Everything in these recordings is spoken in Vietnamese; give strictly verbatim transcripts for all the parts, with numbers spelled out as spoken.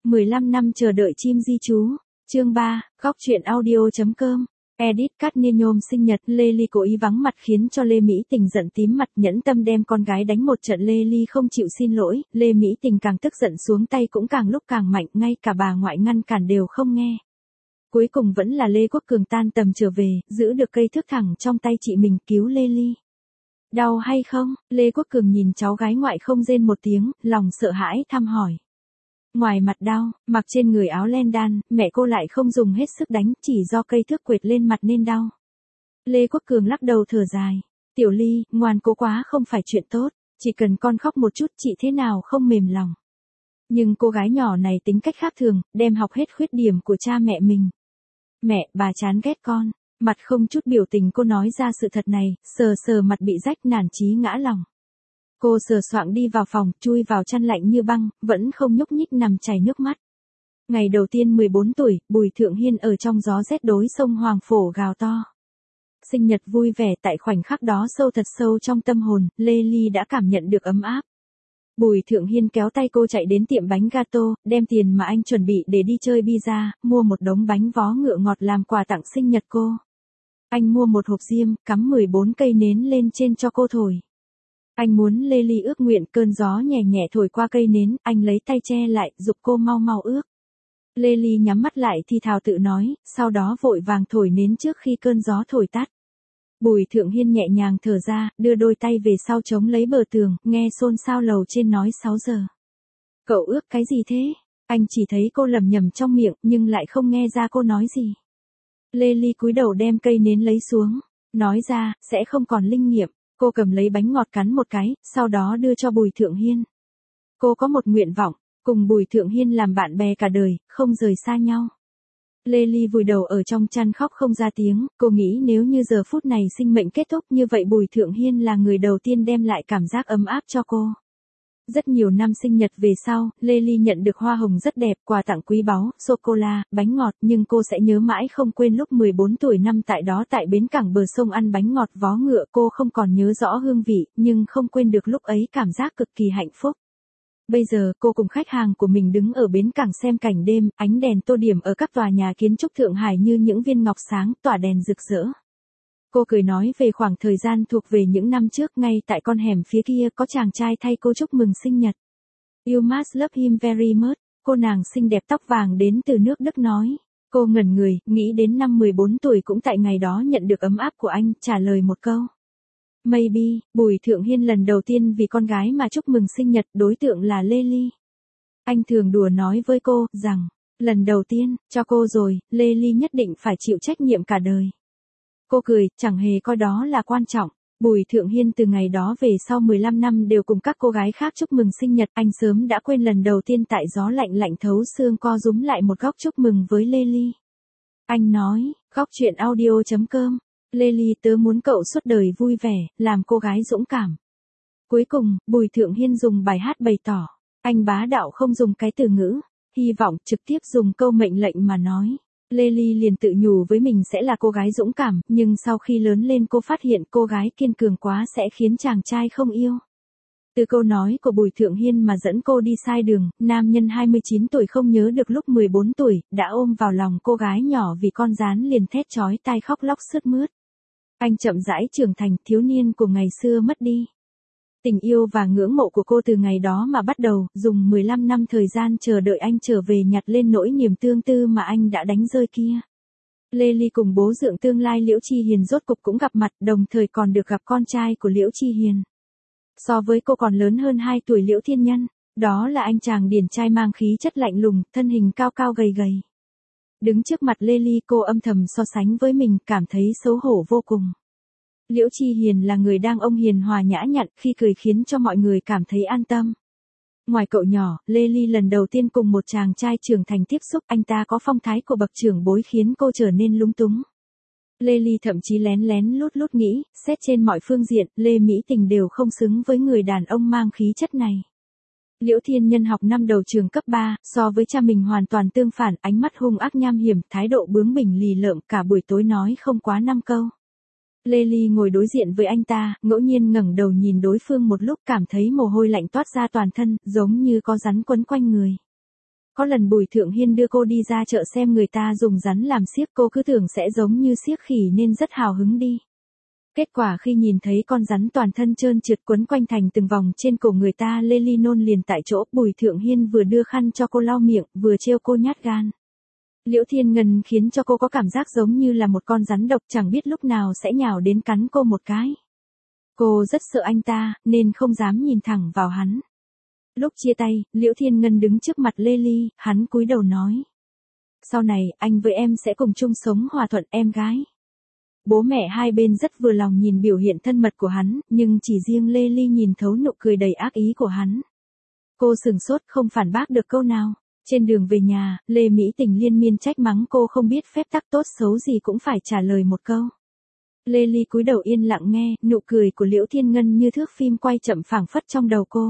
mười lăm năm chờ đợi chim di trú. Chương ba, góc truyện audio.com. Edit cắt niên nhôm sinh nhật, Lê Ly cố ý vắng mặt khiến cho Lê Mỹ Tình giận tím mặt, nhẫn tâm đem con gái đánh một trận. Lê Ly không chịu xin lỗi, Lê Mỹ Tình càng tức giận xuống tay cũng càng lúc càng mạnh, ngay cả bà ngoại ngăn cản đều không nghe. Cuối cùng vẫn là Lê Quốc Cường tan tầm trở về, giữ được cây thước thẳng trong tay chị mình, cứu Lê Ly. Đau hay không? Lê Quốc Cường nhìn cháu gái ngoại không rên một tiếng, lòng sợ hãi thăm hỏi. Ngoài mặt đau, mặc trên người áo len đan, mẹ cô lại không dùng hết sức đánh, chỉ do cây thước quệt lên mặt nên đau. Lê Quốc Cường lắc đầu thở dài. Tiểu Ly, ngoan cố quá không phải chuyện tốt, chỉ cần con khóc một chút chị thế nào không mềm lòng. Nhưng cô gái nhỏ này tính cách khác thường, đem học hết khuyết điểm của cha mẹ mình. Mẹ, bà chán ghét con. Mặt không chút biểu tình cô nói ra sự thật này, sờ sờ mặt bị rách nản chí ngã lòng. Cô sờ soạng đi vào phòng, chui vào chăn lạnh như băng, vẫn không nhúc nhích nằm chảy nước mắt. Ngày đầu tiên mười bốn tuổi, Bùi Thượng Hiên ở trong gió rét đối sông Hoàng Phổ gào to. Sinh nhật vui vẻ, tại khoảnh khắc đó sâu thật sâu trong tâm hồn, Lê Ly đã cảm nhận được ấm áp. Bùi Thượng Hiên kéo tay cô chạy đến tiệm bánh gato, đem tiền mà anh chuẩn bị để đi chơi pizza, mua một đống bánh vó ngựa ngọt làm quà tặng sinh nhật cô. Anh mua một hộp diêm, cắm mười bốn cây nến lên trên cho cô thổi. Anh muốn Lê Ly ước nguyện, cơn gió nhẹ nhẹ thổi qua cây nến, anh lấy tay che lại, giục cô mau mau ước. Lê Ly nhắm mắt lại thì thào tự nói, sau đó vội vàng thổi nến trước khi cơn gió thổi tắt. Bùi Thượng Hiên nhẹ nhàng thở ra, đưa đôi tay về sau chống lấy bờ tường, nghe xôn xao lầu trên nói sáu giờ. Cậu ước cái gì thế? Anh chỉ thấy cô lẩm nhẩm trong miệng, nhưng lại không nghe ra cô nói gì. Lê Ly cúi đầu đem cây nến lấy xuống, nói ra, sẽ không còn linh nghiệm. Cô cầm lấy bánh ngọt cắn một cái, sau đó đưa cho Bùi Thượng Hiên. Cô có một nguyện vọng, cùng Bùi Thượng Hiên làm bạn bè cả đời, không rời xa nhau. Lê Ly vùi đầu ở trong chăn khóc không ra tiếng, cô nghĩ nếu như giờ phút này sinh mệnh kết thúc như vậy Bùi Thượng Hiên là người đầu tiên đem lại cảm giác ấm áp cho cô. Rất nhiều năm sinh nhật về sau, Lê Ly nhận được hoa hồng rất đẹp, quà tặng quý báu, sô-cô-la, bánh ngọt, nhưng cô sẽ nhớ mãi không quên lúc mười bốn tuổi năm tại đó tại bến cảng bờ sông ăn bánh ngọt vó ngựa. Cô không còn nhớ rõ hương vị, nhưng không quên được lúc ấy cảm giác cực kỳ hạnh phúc. Bây giờ, cô cùng khách hàng của mình đứng ở bến cảng xem cảnh đêm, ánh đèn tô điểm ở các tòa nhà kiến trúc Thượng Hải như những viên ngọc sáng, tỏa đèn rực rỡ. Cô cười nói về khoảng thời gian thuộc về những năm trước, ngay tại con hẻm phía kia có chàng trai thay cô chúc mừng sinh nhật. You must love him very much, cô nàng xinh đẹp tóc vàng đến từ nước Đức nói. Cô ngẩn người, nghĩ đến năm mười bốn tuổi cũng tại ngày đó nhận được ấm áp của anh, trả lời một câu. Maybe. Bùi Thượng Hiên lần đầu tiên vì con gái mà chúc mừng sinh nhật, đối tượng là Lê Ly. Anh thường đùa nói với cô, rằng, lần đầu tiên, cho cô rồi, Lê Ly nhất định phải chịu trách nhiệm cả đời. Cô cười, chẳng hề coi đó là quan trọng. Bùi Thượng Hiên từ ngày đó về sau mười lăm năm đều cùng các cô gái khác chúc mừng sinh nhật, anh sớm đã quên lần đầu tiên tại gió lạnh lạnh thấu xương co rúm lại một góc chúc mừng với Lê Ly. Anh nói, góc truyện audio.com. Lê Ly, tớ muốn cậu suốt đời vui vẻ, làm cô gái dũng cảm. Cuối cùng, Bùi Thượng Hiên dùng bài hát bày tỏ, anh bá đạo không dùng cái từ ngữ, hy vọng trực tiếp dùng câu mệnh lệnh mà nói. Lê Ly liền tự nhủ với mình sẽ là cô gái dũng cảm, nhưng sau khi lớn lên cô phát hiện cô gái kiên cường quá sẽ khiến chàng trai không yêu. Từ câu nói của Bùi Thượng Hiên mà dẫn cô đi sai đường, nam nhân hai mươi chín tuổi không nhớ được lúc mười bốn tuổi, đã ôm vào lòng cô gái nhỏ vì con gián liền thét chói tai khóc lóc sướt mướt. Anh chậm rãi trưởng thành, thiếu niên của ngày xưa mất đi. Tình yêu và ngưỡng mộ của cô từ ngày đó mà bắt đầu, dùng mười lăm năm thời gian chờ đợi anh trở về nhặt lên nỗi niềm tương tư mà anh đã đánh rơi kia. Lê Ly cùng bố dượng tương lai Liễu Chi Hiền rốt cục cũng gặp mặt, đồng thời còn được gặp con trai của Liễu Chi Hiền. So với cô còn lớn hơn hai tuổi Liễu Thiên Nhân, đó là anh chàng điển trai mang khí chất lạnh lùng, thân hình cao cao gầy gầy. Đứng trước mặt Lê Ly cô âm thầm so sánh với mình, cảm thấy xấu hổ vô cùng. Liễu Chi Hiền là người đang ông hiền hòa nhã nhặn, khi cười khiến cho mọi người cảm thấy an tâm. Ngoài cậu nhỏ, Lê Ly lần đầu tiên cùng một chàng trai trưởng thành tiếp xúc, anh ta có phong thái của bậc trưởng bối khiến cô trở nên lúng túng. Lê Ly thậm chí lén lén lút lút nghĩ, xét trên mọi phương diện, Lê Mỹ Tình đều không xứng với người đàn ông mang khí chất này. Liễu Thiên Nhân học năm đầu trường cấp ba, so với cha mình hoàn toàn tương phản, ánh mắt hung ác nham hiểm, thái độ bướng bỉnh lì lợm, cả buổi tối nói không quá năm câu. Lê Ly ngồi đối diện với anh ta, ngẫu nhiên ngẩng đầu nhìn đối phương một lúc, cảm thấy mồ hôi lạnh toát ra toàn thân, giống như có rắn quấn quanh người. Có lần Bùi Thượng Hiên đưa cô đi ra chợ xem người ta dùng rắn làm xiếc, cô cứ tưởng sẽ giống như xiếc khỉ nên rất hào hứng đi. Kết quả khi nhìn thấy con rắn toàn thân trơn trượt quấn quanh thành từng vòng trên cổ người ta, Lê Ly nôn liền tại chỗ. Bùi Thượng Hiên vừa đưa khăn cho cô lau miệng, vừa trêu cô nhát gan. Liễu Thiên Ngân khiến cho cô có cảm giác giống như là một con rắn độc, chẳng biết lúc nào sẽ nhào đến cắn cô một cái. Cô rất sợ anh ta, nên không dám nhìn thẳng vào hắn. Lúc chia tay, Liễu Thiên Ngân đứng trước mặt Lê Ly, hắn cúi đầu nói. Sau này, anh với em sẽ cùng chung sống hòa thuận em gái. Bố mẹ hai bên rất vừa lòng nhìn biểu hiện thân mật của hắn, nhưng chỉ riêng Lê Ly nhìn thấu nụ cười đầy ác ý của hắn. Cô sừng sốt không phản bác được câu nào. Trên đường về nhà, Lê Mỹ Tình liên miên trách mắng cô không biết phép tắc, tốt xấu gì cũng phải trả lời một câu. Lê Ly cúi đầu yên lặng nghe, nụ cười của Liễu Thiên Ngân như thước phim quay chậm phảng phất trong đầu cô.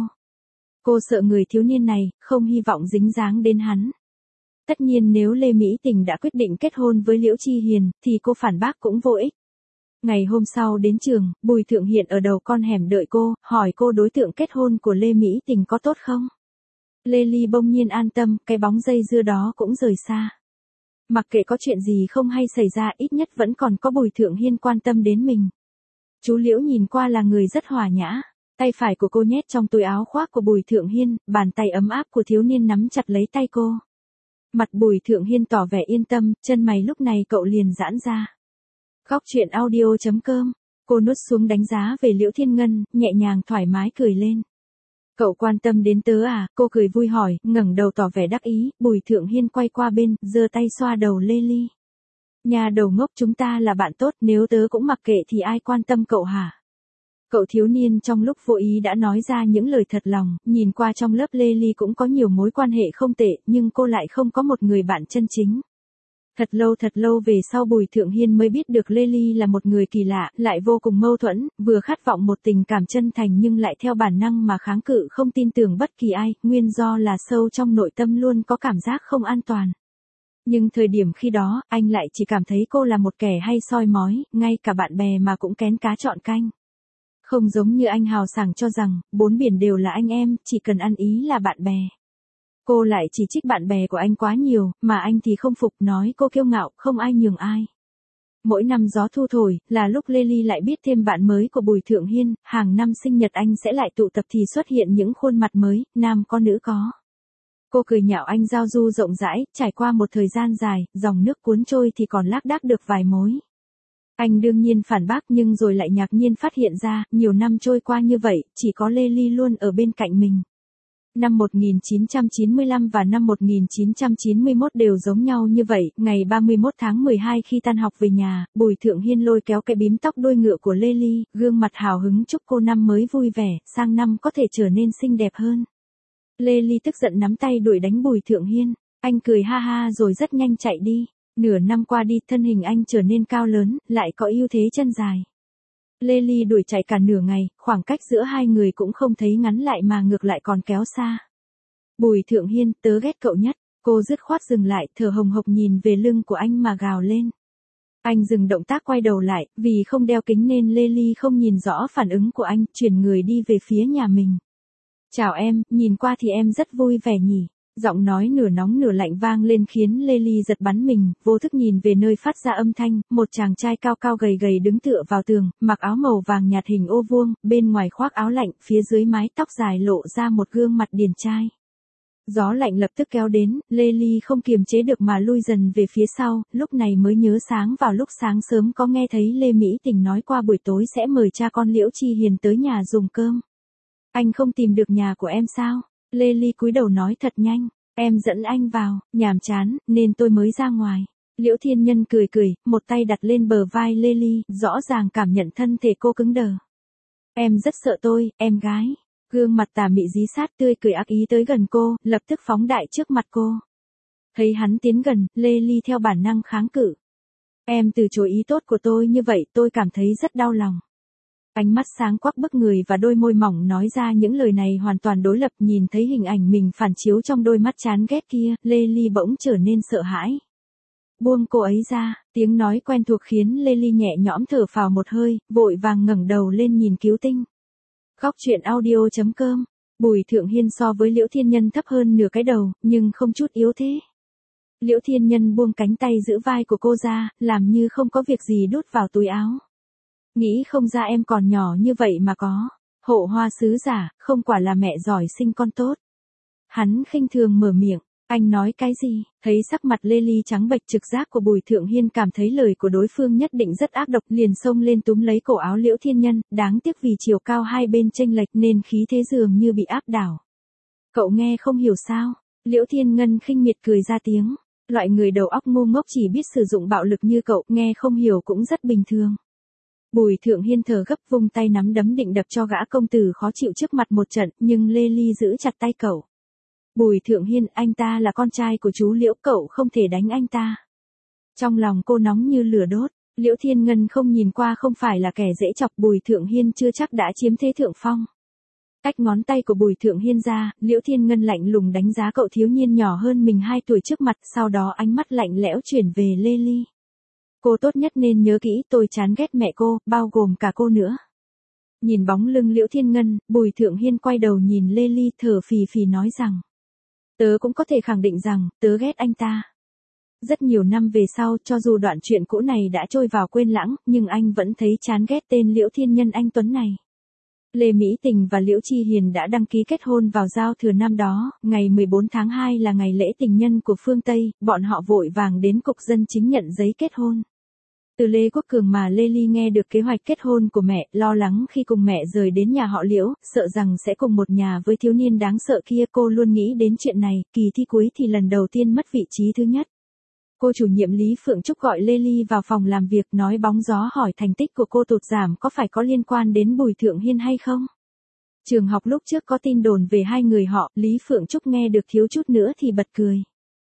Cô sợ người thiếu niên này, không hy vọng dính dáng đến hắn. Tất nhiên nếu Lê Mỹ Tình đã quyết định kết hôn với Liễu Chi Hiền, thì cô phản bác cũng vô ích. Ngày hôm sau đến trường, Bùi Thượng Hiền ở đầu con hẻm đợi cô, hỏi cô đối tượng kết hôn của Lê Mỹ Tình có tốt không? Lê Ly bỗng nhiên an tâm, cái bóng dây dưa đó cũng rời xa. Mặc kệ có chuyện gì không hay xảy ra, ít nhất vẫn còn có Bùi Thượng Hiên quan tâm đến mình. Chú Liễu nhìn qua là người rất hòa nhã. Tay phải của cô nhét trong túi áo khoác của Bùi Thượng Hiên, bàn tay ấm áp của thiếu niên nắm chặt lấy tay cô. Mặt Bùi Thượng Hiên tỏ vẻ yên tâm, chân mày lúc này cậu liền giãn ra. Góc truyện audio chấm com, cô nuốt xuống đánh giá về Liễu Thiên Ngân, nhẹ nhàng thoải mái cười lên. Cậu quan tâm đến tớ à? Cô cười vui hỏi, ngẩng đầu tỏ vẻ đắc ý. Bùi Thượng Hiên quay qua bên, giơ tay xoa đầu Lê Ly. Nhà đầu ngốc, chúng ta là bạn tốt, nếu tớ cũng mặc kệ thì ai quan tâm cậu hả? Cậu thiếu niên trong lúc vô ý đã nói ra những lời thật lòng, nhìn qua trong lớp Lê Ly cũng có nhiều mối quan hệ không tệ, nhưng cô lại không có một người bạn chân chính. Thật lâu thật lâu về sau Bùi Thượng Hiên mới biết được Lê Ly là một người kỳ lạ, lại vô cùng mâu thuẫn, vừa khát vọng một tình cảm chân thành nhưng lại theo bản năng mà kháng cự không tin tưởng bất kỳ ai, nguyên do là sâu trong nội tâm luôn có cảm giác không an toàn. Nhưng thời điểm khi đó, anh lại chỉ cảm thấy cô là một kẻ hay soi mói, ngay cả bạn bè mà cũng kén cá chọn canh. Không giống như anh hào sảng cho rằng, bốn biển đều là anh em, chỉ cần ăn ý là bạn bè. Cô lại chỉ trích bạn bè của anh quá nhiều, mà anh thì không phục, nói cô kiêu ngạo, không ai nhường ai. Mỗi năm gió thu thổi, là lúc Lê Ly lại biết thêm bạn mới của Bùi Thượng Hiên, hàng năm sinh nhật anh sẽ lại tụ tập thì xuất hiện những khuôn mặt mới, nam có nữ có. Cô cười nhạo anh giao du rộng rãi, trải qua một thời gian dài, dòng nước cuốn trôi thì còn lác đác được vài mối. Anh đương nhiên phản bác nhưng rồi lại ngạc nhiên phát hiện ra, nhiều năm trôi qua như vậy, chỉ có Lê Ly luôn ở bên cạnh mình. Năm một nghìn chín trăm chín mươi lăm và năm một nghìn chín trăm chín mươi mốt đều giống nhau như vậy, ngày ba mươi mốt tháng mười hai khi tan học về nhà, Bùi Thượng Hiên lôi kéo cái bím tóc đuôi ngựa của Lê Ly, gương mặt hào hứng chúc cô năm mới vui vẻ, sang năm có thể trở nên xinh đẹp hơn. Lê Ly tức giận nắm tay đuổi đánh Bùi Thượng Hiên, anh cười ha ha rồi rất nhanh chạy đi. Nửa năm qua đi, thân hình anh trở nên cao lớn, lại có ưu thế chân dài. Lê Ly đuổi chạy cả nửa ngày, khoảng cách giữa hai người cũng không thấy ngắn lại mà ngược lại còn kéo xa. Bùi Thượng Hiên, tớ ghét cậu nhất. Cô dứt khoát dừng lại, thở hồng hộc nhìn về lưng của anh mà gào lên. Anh dừng động tác quay đầu lại, vì không đeo kính nên Lê Ly không nhìn rõ phản ứng của anh, chuyển người đi về phía nhà mình. Chào em, nhìn qua thì em rất vui vẻ nhỉ. Giọng nói nửa nóng nửa lạnh vang lên khiến Lê Ly giật bắn mình, vô thức nhìn về nơi phát ra âm thanh, một chàng trai cao cao gầy gầy đứng tựa vào tường, mặc áo màu vàng nhạt hình ô vuông, bên ngoài khoác áo lạnh, phía dưới mái tóc dài lộ ra một gương mặt điển trai. Gió lạnh lập tức kéo đến, Lê Ly không kiềm chế được mà lui dần về phía sau, lúc này mới nhớ sáng vào lúc sáng sớm có nghe thấy Lê Mỹ Tình nói qua buổi tối sẽ mời cha con Liễu Chi Hiền tới nhà dùng cơm. Anh không tìm được nhà của em sao? Lê Ly cúi đầu nói thật nhanh, em dẫn anh vào, nhàm chán, nên tôi mới ra ngoài. Liễu Thiên Nhân cười cười, một tay đặt lên bờ vai Lê Ly, rõ ràng cảm nhận thân thể cô cứng đờ. Em rất sợ tôi, em gái. Gương mặt tà mị dí sát tươi cười ác ý tới gần cô, lập tức phóng đại trước mặt cô. Thấy hắn tiến gần, Lê Ly theo bản năng kháng cự. Em từ chối ý tốt của tôi như vậy, tôi cảm thấy rất đau lòng. Ánh mắt sáng quắc bức người và đôi môi mỏng nói ra những lời này hoàn toàn đối lập, nhìn thấy hình ảnh mình phản chiếu trong đôi mắt chán ghét kia, Lê Ly bỗng trở nên sợ hãi. Buông cô ấy ra, tiếng nói quen thuộc khiến Lê Ly nhẹ nhõm thở phào một hơi, vội vàng ngẩng đầu lên nhìn Cứu Tinh. Góc truyện audio chấm com Bùi Thượng Hiên so với Liễu Thiên Nhân thấp hơn nửa cái đầu, nhưng không chút yếu thế. Liễu Thiên Nhân buông cánh tay giữ vai của cô ra, làm như không có việc gì đút vào túi áo. Nghĩ không ra em còn nhỏ như vậy mà có. Hộ hoa sứ giả, không quả là mẹ giỏi sinh con tốt. Hắn khinh thường mở miệng. Anh nói cái gì? Thấy sắc mặt lê ly trắng bệch, trực giác của Bùi Thượng Hiên cảm thấy lời của đối phương nhất định rất ác độc, liền xông lên túm lấy cổ áo Liễu Thiên Nhân, đáng tiếc vì chiều cao hai bên chênh lệch nên khí thế dường như bị áp đảo. Cậu nghe không hiểu sao? Liễu Thiên Ngân khinh miệt cười ra tiếng. Loại người đầu óc ngu ngốc chỉ biết sử dụng bạo lực như cậu, nghe không hiểu cũng rất bình thường. Bùi Thượng Hiên thở gấp vung tay nắm đấm định đập cho gã công tử khó chịu trước mặt một trận, nhưng Lê Ly giữ chặt tay cậu. Bùi Thượng Hiên, anh ta là con trai của chú Liễu, cậu không thể đánh anh ta. Trong lòng cô nóng như lửa đốt, Liễu Thiên Ngân không nhìn qua không phải là kẻ dễ chọc, Bùi Thượng Hiên chưa chắc đã chiếm thế thượng phong. Cách ngón tay của Bùi Thượng Hiên ra, Liễu Thiên Ngân lạnh lùng đánh giá cậu thiếu niên nhỏ hơn mình hai tuổi trước mặt, sau đó ánh mắt lạnh lẽo chuyển về Lê Ly. Cô tốt nhất nên nhớ kỹ, tôi chán ghét mẹ cô, bao gồm cả cô nữa. Nhìn bóng lưng Liễu Thiên Ngân, Bùi Thượng Hiên quay đầu nhìn Lê Ly thở phì phì nói rằng. Tớ cũng có thể khẳng định rằng, tớ ghét anh ta. Rất nhiều năm về sau, cho dù đoạn chuyện cũ này đã trôi vào quên lãng, nhưng anh vẫn thấy chán ghét tên Liễu Thiên Nhân anh Tuấn này. Lê Mỹ Tình và Liễu Chi Hiền đã đăng ký kết hôn vào giao thừa năm đó, ngày mười bốn tháng hai là ngày lễ tình nhân của phương Tây, bọn họ vội vàng đến cục dân chính nhận giấy kết hôn. Từ Lê Quốc Cường mà Lê Ly nghe được kế hoạch kết hôn của mẹ, lo lắng khi cùng mẹ rời đến nhà họ Liễu, sợ rằng sẽ cùng một nhà với thiếu niên đáng sợ kia, cô luôn nghĩ đến chuyện này, kỳ thi cuối thì lần đầu tiên mất vị trí thứ nhất. Cô chủ nhiệm Lý Phượng Trúc gọi Lê Ly vào phòng làm việc, nói bóng gió hỏi thành tích của cô tụt giảm có phải có liên quan đến Bùi Thượng Hiên hay không. Trường học lúc trước có tin đồn về hai người họ, Lý Phượng Trúc nghe được thiếu chút nữa thì bật cười.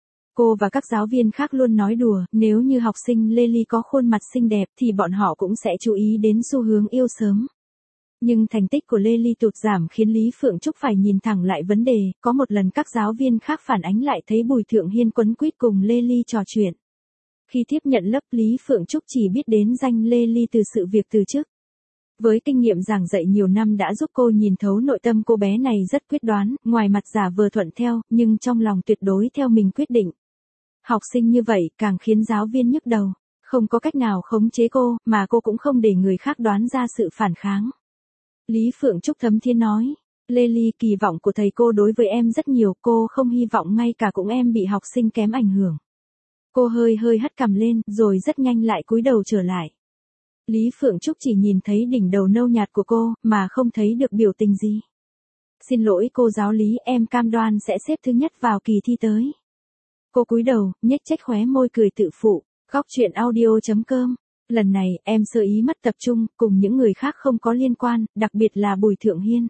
Cô và các giáo viên khác luôn nói đùa, nếu như học sinh Lê Ly có khuôn mặt xinh đẹp thì bọn họ cũng sẽ chú ý đến xu hướng yêu sớm. Nhưng thành tích của Lê Ly tụt giảm khiến Lý Phượng Trúc phải nhìn thẳng lại vấn đề, có một lần các giáo viên khác phản ánh lại thấy Bùi Thượng Hiên quấn quýt cùng Lê Ly trò chuyện. Khi tiếp nhận lớp, Lý Phượng Trúc chỉ biết đến danh Lê Ly từ sự việc từ trước. Với kinh nghiệm giảng dạy nhiều năm đã giúp cô nhìn thấu nội tâm cô bé này rất quyết đoán, ngoài mặt giả vờ thuận theo, nhưng trong lòng tuyệt đối theo mình quyết định. Học sinh như vậy càng khiến giáo viên nhức đầu, không có cách nào khống chế cô, mà cô cũng không để người khác đoán ra sự phản kháng. Lý Phượng Trúc thấm thiên nói, Lê Ly, kỳ vọng của thầy cô đối với em rất nhiều, cô không hy vọng ngay cả cũng em bị học sinh kém ảnh hưởng. Cô hơi hơi hất cằm lên, rồi rất nhanh lại cúi đầu trở lại. Lý Phượng Trúc chỉ nhìn thấy đỉnh đầu nâu nhạt của cô, mà không thấy được biểu tình gì. Xin lỗi cô giáo Lý, em cam đoan sẽ xếp thứ nhất vào kỳ thi tới. Cô cúi đầu, nhếch chếch khóe môi cười tự phụ. Góc truyện audio chấm com. Lần này, em sơ ý mất tập trung, cùng những người khác không có liên quan, đặc biệt là Bùi Thượng Hiên.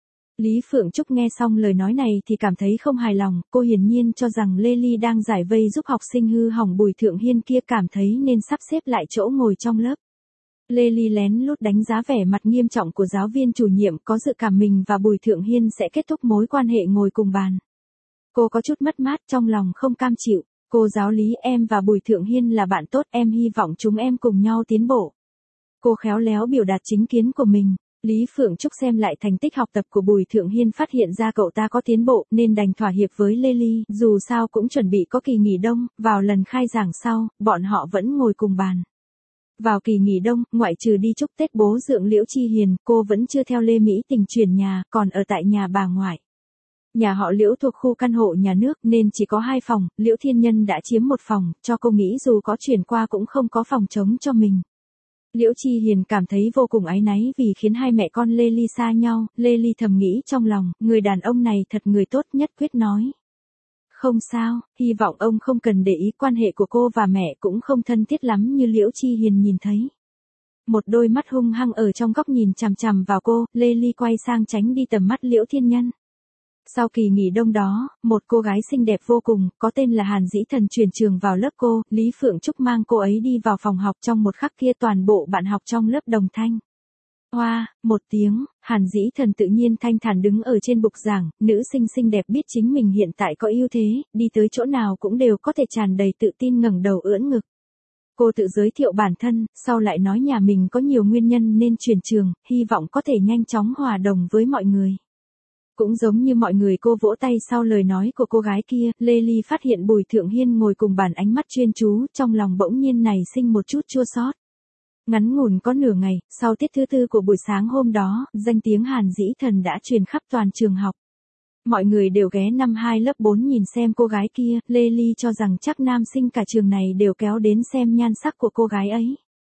Lý Phượng Trúc nghe xong lời nói này thì cảm thấy không hài lòng, cô hiển nhiên cho rằng Lê Ly đang giải vây giúp học sinh hư hỏng Bùi Thượng Hiên kia, cảm thấy nên sắp xếp lại chỗ ngồi trong lớp. Lê Ly lén lút đánh giá vẻ mặt nghiêm trọng của giáo viên chủ nhiệm, có dự cảm mình và Bùi Thượng Hiên sẽ kết thúc mối quan hệ ngồi cùng bàn. Cô có chút mất mát, trong lòng không cam chịu. Cô giáo Lý, em và Bùi Thượng Hiên là bạn tốt, em hy vọng chúng em cùng nhau tiến bộ. Cô khéo léo biểu đạt chính kiến của mình. Lý Phượng Trúc xem lại thành tích học tập của Bùi Thượng Hiên, phát hiện ra cậu ta có tiến bộ, nên đành thỏa hiệp với Lê Ly, dù sao cũng chuẩn bị có kỳ nghỉ đông, vào lần khai giảng sau, bọn họ vẫn ngồi cùng bàn. Vào kỳ nghỉ đông, ngoại trừ đi chúc Tết bố dượng Liễu Chi Hiền, cô vẫn chưa theo Lê Mỹ Tình chuyển nhà, còn ở tại nhà bà ngoại. Nhà họ Liễu thuộc khu căn hộ nhà nước nên chỉ có hai phòng, Liễu Thiên Nhân đã chiếm một phòng, cho cô nghĩ dù có chuyển qua cũng không có phòng trống cho mình. Liễu Chi Hiền cảm thấy vô cùng áy náy vì khiến hai mẹ con Lê Ly xa nhau, Lê Ly thầm nghĩ trong lòng, người đàn ông này thật người tốt, nhất quyết nói. Không sao, hy vọng ông không cần để ý, quan hệ của cô và mẹ cũng không thân thiết lắm như Liễu Chi Hiền nhìn thấy. Một đôi mắt hung hăng ở trong góc nhìn chằm chằm vào cô, Lê Ly quay sang tránh đi tầm mắt Liễu Thiên Nhân. Sau kỳ nghỉ đông đó, một cô gái xinh đẹp vô cùng, có tên là Hàn Dĩ Thần chuyển trường vào lớp cô, Lý Phượng Trúc mang cô ấy đi vào phòng học, trong một khắc kia toàn bộ bạn học trong lớp đồng thanh. Hoa, một tiếng, Hàn Dĩ Thần tự nhiên thanh thản đứng ở trên bục giảng, nữ sinh xinh đẹp biết chính mình hiện tại có ưu thế, đi tới chỗ nào cũng đều có thể tràn đầy tự tin ngẩng đầu ưỡn ngực. Cô tự giới thiệu bản thân, sau lại nói nhà mình có nhiều nguyên nhân nên chuyển trường, hy vọng có thể nhanh chóng hòa đồng với mọi người. Cũng giống như mọi người cô vỗ tay sau lời nói của cô gái kia, Lê Ly phát hiện Bùi Thượng Hiên ngồi cùng bàn ánh mắt chuyên chú, trong lòng bỗng nhiên nảy sinh một chút chua xót. Ngắn ngủn có nửa ngày, sau tiết thứ tư của buổi sáng hôm đó, danh tiếng Hàn Dĩ Thần đã truyền khắp toàn trường học. Mọi người đều ghé năm hai lớp bốn nhìn xem cô gái kia, Lê Ly cho rằng chắc nam sinh cả trường này đều kéo đến xem nhan sắc của cô gái ấy.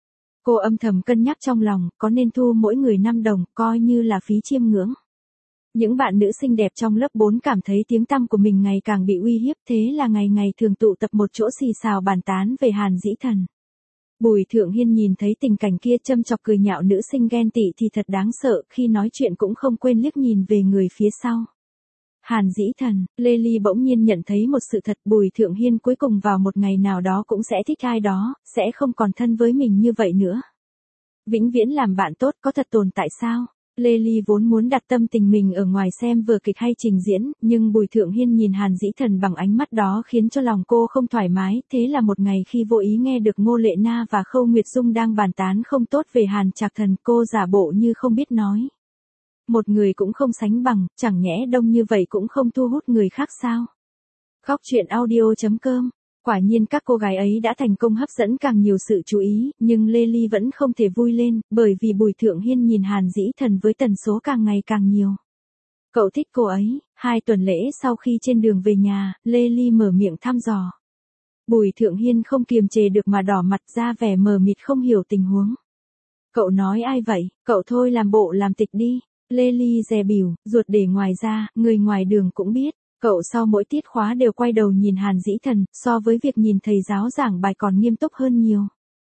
Cô âm thầm cân nhắc trong lòng, có nên thu mỗi người năm đồng, coi như là phí chiêm ngưỡng. Những bạn nữ xinh đẹp trong lớp bốn cảm thấy tiếng tăm của mình ngày càng bị uy hiếp, thế là ngày ngày thường tụ tập một chỗ xì xào bàn tán về Hàn Dĩ Thần. Bùi Thượng Hiên nhìn thấy tình cảnh kia châm chọc cười nhạo nữ sinh ghen tị thì thật đáng sợ, khi nói chuyện cũng không quên liếc nhìn về người phía sau. Hàn Dĩ Thần, Lê Ly bỗng nhiên nhận thấy một sự thật, Bùi Thượng Hiên cuối cùng vào một ngày nào đó cũng sẽ thích ai đó, sẽ không còn thân với mình như vậy nữa. Vĩnh viễn làm bạn tốt có thật tồn tại sao? Lê Ly vốn muốn đặt tâm tình mình ở ngoài xem vừa kịch hay trình diễn, nhưng Bùi Thượng Hiên nhìn Hàn Dĩ Thần bằng ánh mắt đó khiến cho lòng cô không thoải mái, thế là một ngày khi vô ý nghe được Ngô Lệ Na và Khâu Nguyệt Dung đang bàn tán không tốt về Hàn Trạc Thần, cô giả bộ như không biết nói. Một người cũng không sánh bằng, chẳng nhẽ đông như vậy cũng không thu hút người khác sao? Khóc chuyện audio chấm com. Quả nhiên các cô gái ấy đã thành công hấp dẫn càng nhiều sự chú ý, nhưng Lê Ly vẫn không thể vui lên, bởi vì Bùi Thượng Hiên nhìn Hàn Dĩ Thần với tần số càng ngày càng nhiều. Cậu thích cô ấy. Hai tuần lễ sau khi trên đường về nhà, Lê Ly mở miệng thăm dò. Bùi Thượng Hiên không kiềm chế được mà đỏ mặt ra vẻ mờ mịt không hiểu tình huống. Cậu nói ai vậy? Cậu thôi làm bộ làm tịch đi. Lê Ly dè bỉu, ruột để ngoài ra, người ngoài đường cũng biết. Cậu sau mỗi tiết khóa đều quay đầu nhìn Hàn Dĩ Thần, so với việc nhìn thầy giáo giảng bài còn nghiêm túc hơn nhiều.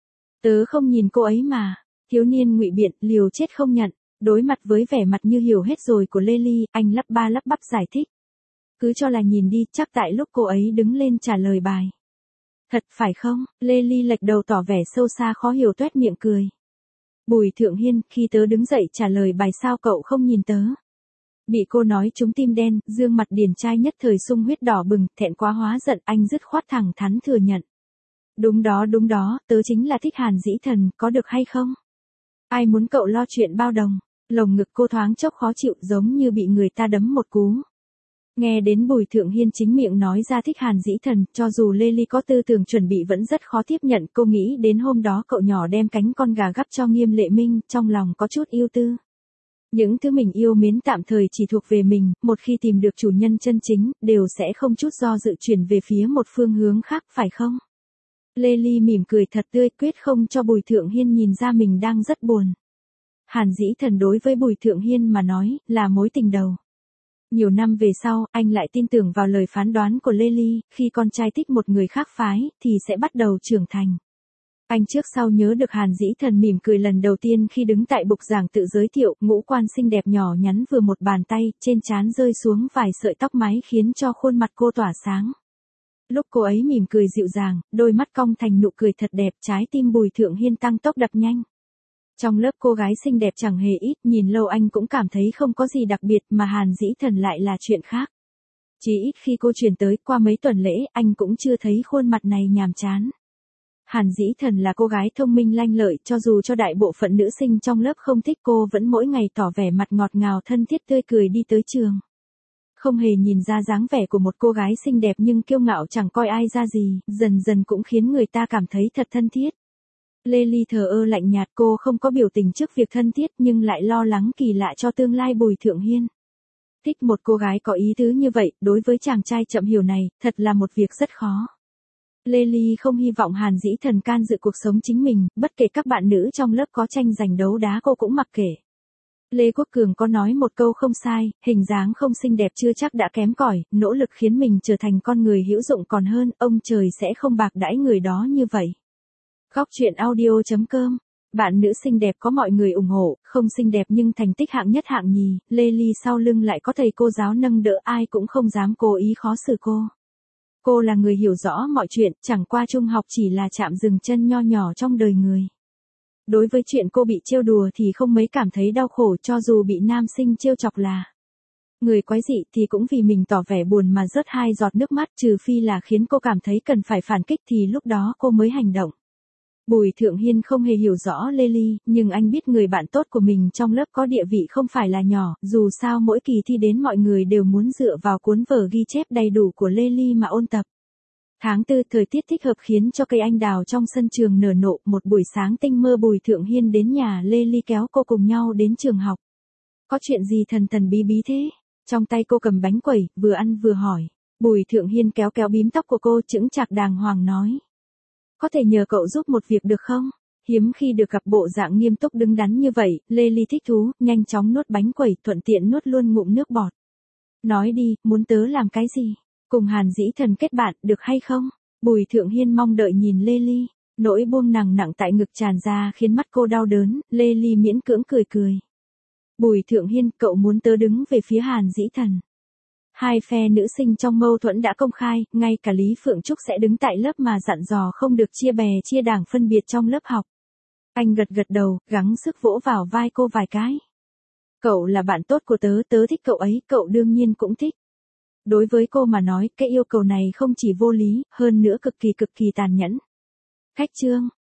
Tớ không nhìn cô ấy mà. Thiếu niên ngụy biện, liều chết không nhận. Đối mặt với vẻ mặt như hiểu hết rồi của Lê Ly, anh lắp ba lắp bắp giải thích. Cứ cho là nhìn đi, chắc tại lúc cô ấy đứng lên trả lời bài. Thật phải không? Lê Ly lệch đầu tỏ vẻ sâu xa khó hiểu toét miệng cười. Bùi Thượng Hiên, khi tớ đứng dậy trả lời bài sao cậu không nhìn tớ? Bị cô nói trúng tim đen, dương mặt điển trai nhất thời sung huyết đỏ bừng, thẹn quá hóa giận, anh dứt khoát thẳng thắn thừa nhận. Đúng đó đúng đó, tớ chính là thích Hàn Dĩ Thần, có được hay không? Ai muốn cậu lo chuyện bao đồng? Lồng ngực cô thoáng chốc khó chịu giống như bị người ta đấm một cú. Nghe đến Bùi Thượng Hiên chính miệng nói ra thích Hàn Dĩ Thần, cho dù Lê Ly có tư tưởng chuẩn bị vẫn rất khó tiếp nhận, cô nghĩ đến hôm đó cậu nhỏ đem cánh con gà gắp cho Nghiêm Lệ Minh, trong lòng có chút yêu tư. Những thứ mình yêu mến tạm thời chỉ thuộc về mình, một khi tìm được chủ nhân chân chính, đều sẽ không chút do dự chuyển về phía một phương hướng khác, phải không? Lê Ly mỉm cười thật tươi, quyết không cho Bùi Thượng Hiên nhìn ra mình đang rất buồn. Hàn Dĩ Thần đối với Bùi Thượng Hiên mà nói, là mối tình đầu. Nhiều năm về sau, anh lại tin tưởng vào lời phán đoán của Lê Ly, khi con trai thích một người khác phái, thì sẽ bắt đầu trưởng thành. Anh trước sau nhớ được Hàn Dĩ Thần mỉm cười lần đầu tiên khi đứng tại bục giảng tự giới thiệu, ngũ quan xinh đẹp nhỏ nhắn vừa một bàn tay, trên trán rơi xuống vài sợi tóc mái khiến cho khuôn mặt cô tỏa sáng. Lúc cô ấy mỉm cười dịu dàng, đôi mắt cong thành nụ cười thật đẹp, trái tim Bùi Thượng Hiên tăng tốc đập nhanh. Trong lớp cô gái xinh đẹp chẳng hề ít, nhìn lâu anh cũng cảm thấy không có gì đặc biệt, mà Hàn Dĩ Thần lại là chuyện khác. Chỉ ít khi cô chuyển tới, qua mấy tuần lễ, anh cũng chưa thấy khuôn mặt này nhàm chán. Hàn Dĩ Thần là cô gái thông minh lanh lợi, cho dù cho đại bộ phận nữ sinh trong lớp không thích cô vẫn mỗi ngày tỏ vẻ mặt ngọt ngào thân thiết tươi cười đi tới trường. Không hề nhìn ra dáng vẻ của một cô gái xinh đẹp nhưng kiêu ngạo chẳng coi ai ra gì, dần dần cũng khiến người ta cảm thấy thật thân thiết. Lê Ly thờ ơ lạnh nhạt, cô không có biểu tình trước việc thân thiết nhưng lại lo lắng kỳ lạ cho tương lai Bùi Thượng Hiên. Thích một cô gái có ý tứ như vậy, đối với chàng trai chậm hiểu này, thật là một việc rất khó. Lê Ly không hy vọng Hàn Dĩ Thần can dự cuộc sống chính mình, bất kể các bạn nữ trong lớp có tranh giành đấu đá cô cũng mặc kệ. Lê Quốc Cường có nói một câu không sai, hình dáng không xinh đẹp chưa chắc đã kém cỏi, nỗ lực khiến mình trở thành con người hữu dụng còn hơn, ông trời sẽ không bạc đãi người đó như vậy. Khóc chuyện audio chấm com. Bạn nữ xinh đẹp có mọi người ủng hộ, không xinh đẹp nhưng thành tích hạng nhất hạng nhì, Lê Ly sau lưng lại có thầy cô giáo nâng đỡ, ai cũng không dám cố ý khó xử cô. Cô là người hiểu rõ mọi chuyện, chẳng qua trung học chỉ là chạm dừng chân nho nhỏ trong đời người. Đối với chuyện cô bị trêu đùa thì không mấy cảm thấy đau khổ, cho dù bị nam sinh trêu chọc là người quái dị thì cũng vì mình tỏ vẻ buồn mà rớt hai giọt nước mắt, trừ phi là khiến cô cảm thấy cần phải phản kích thì lúc đó cô mới hành động. Bùi Thượng Hiên không hề hiểu rõ Lê Ly, nhưng anh biết người bạn tốt của mình trong lớp có địa vị không phải là nhỏ, dù sao mỗi kỳ thi đến mọi người đều muốn dựa vào cuốn vở ghi chép đầy đủ của Lê Ly mà ôn tập. Tháng tư thời tiết thích hợp khiến cho cây anh đào trong sân trường nở nộ, một buổi sáng tinh mơ Bùi Thượng Hiên đến nhà Lê Ly kéo cô cùng nhau đến trường học. Có chuyện gì thần thần bí bí thế? Trong tay cô cầm bánh quẩy, vừa ăn vừa hỏi. Bùi Thượng Hiên kéo kéo bím tóc của cô, chững chạc đàng hoàng nói. Có thể nhờ cậu giúp một việc được không? Hiếm khi được gặp bộ dạng nghiêm túc đứng đắn như vậy, Lê Ly thích thú, nhanh chóng nuốt bánh quẩy, thuận tiện nuốt luôn ngụm nước bọt. Nói đi, muốn tớ làm cái gì? Cùng Hàn Dĩ Thần kết bạn, được hay không? Bùi Thượng Hiên mong đợi nhìn Lê Ly, nỗi buông nặng nặng tại ngực tràn ra khiến mắt cô đau đớn, Lê Ly miễn cưỡng cười cười. Bùi Thượng Hiên, cậu muốn tớ đứng về phía Hàn Dĩ Thần. Hai phe nữ sinh trong mâu thuẫn đã công khai, ngay cả Lý Phượng Trúc sẽ đứng tại lớp mà dặn dò không được chia bè chia đảng phân biệt trong lớp học. Anh gật gật đầu, gắng sức vỗ vào vai cô vài cái. Cậu là bạn tốt của tớ, tớ thích cậu ấy, cậu đương nhiên cũng thích. Đối với cô mà nói, cái yêu cầu này không chỉ vô lý, hơn nữa cực kỳ cực kỳ tàn nhẫn. Khách chương.